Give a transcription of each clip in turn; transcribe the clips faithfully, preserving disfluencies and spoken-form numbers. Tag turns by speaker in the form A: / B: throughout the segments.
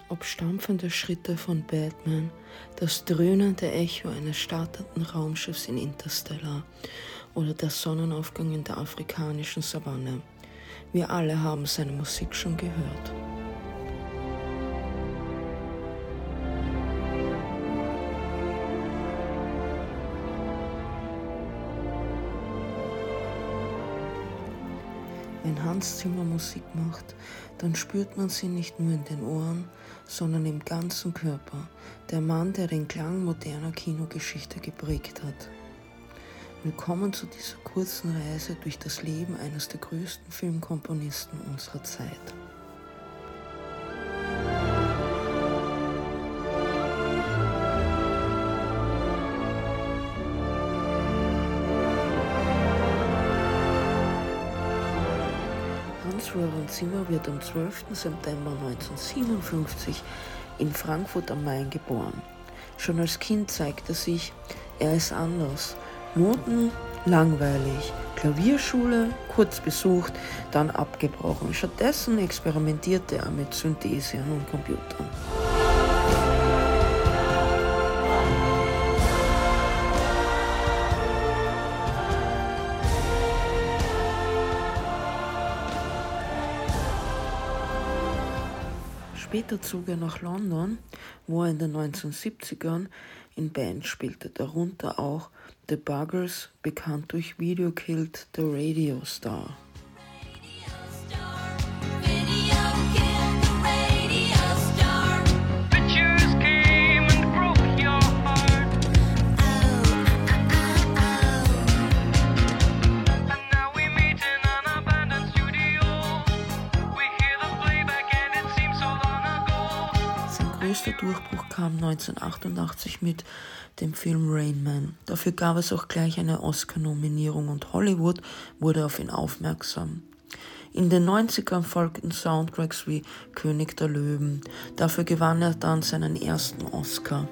A: Ob stampfende Schritte von Batman, das dröhnende Echo eines startenden Raumschiffs in Interstellar oder der Sonnenaufgang in der afrikanischen Savanne. Wir alle haben seine Musik schon gehört. Wenn Hans Zimmer Musik macht, dann spürt man sie nicht nur in den Ohren, sondern im ganzen Körper. Der Mann, der den Klang moderner Kinogeschichte geprägt hat. Willkommen zu dieser kurzen Reise durch das Leben eines der größten Filmkomponisten unserer Zeit. Hans Roland Zimmer wird am zwölften September neunzehnhundertsiebenundfünfzig in Frankfurt am Main geboren. Schon als Kind zeigte sich, er ist anders. Noten langweilig, Klavierschule kurz besucht, dann abgebrochen. Stattdessen experimentierte er mit Synthesien und Computern. Später zog er nach London, wo er in den neunzehnhundertsiebzigern in Bands spielte, darunter auch The Buggers, bekannt durch Video Killed the Radio Star. Größter Durchbruch kam neunzehnhundertachtundachtzig mit dem Film Rain Man. Dafür gab es auch gleich eine Oscar-Nominierung und Hollywood wurde auf ihn aufmerksam. In den neunzigern folgten Soundtracks wie König der Löwen. Dafür gewann er dann seinen ersten Oscar.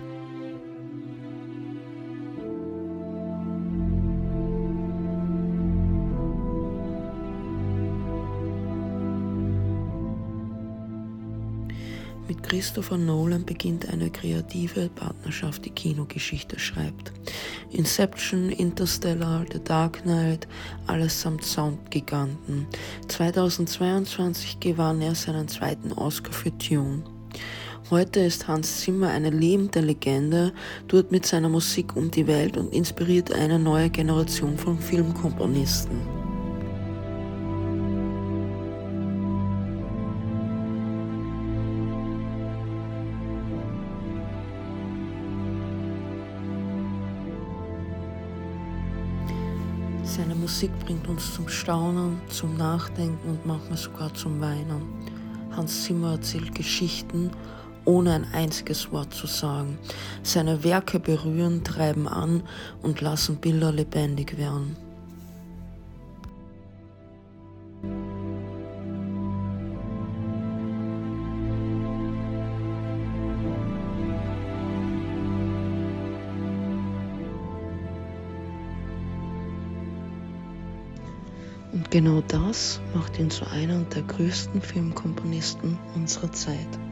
A: Mit Christopher Nolan beginnt eine kreative Partnerschaft, die Kinogeschichte schreibt. Inception, Interstellar, The Dark Knight, allesamt Soundgiganten. zweitausendzweiundzwanzig gewann er seinen zweiten Oscar für Dune. Heute ist Hans Zimmer eine lebende Legende, tourt mit seiner Musik um die Welt und inspiriert eine neue Generation von Filmkomponisten. Seine Musik bringt uns zum Staunen, zum Nachdenken und manchmal sogar zum Weinen. Hans Zimmer erzählt Geschichten, ohne ein einziges Wort zu sagen. Seine Werke berühren, treiben an und lassen Bilder lebendig werden. Und genau das macht ihn zu einem der größten Filmkomponisten unserer Zeit.